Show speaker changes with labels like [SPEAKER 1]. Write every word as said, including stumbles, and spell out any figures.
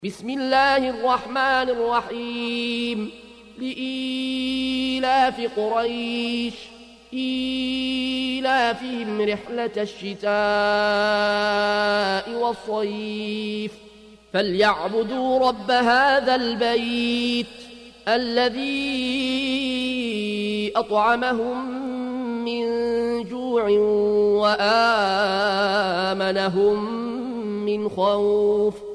[SPEAKER 1] بسم الله الرحمن الرحيم لإيلاف قريش إيلافهم رحلة الشتاء والصيف فليعبدوا رب هذا البيت الذي أطعمهم من جوع وآمنهم من خوف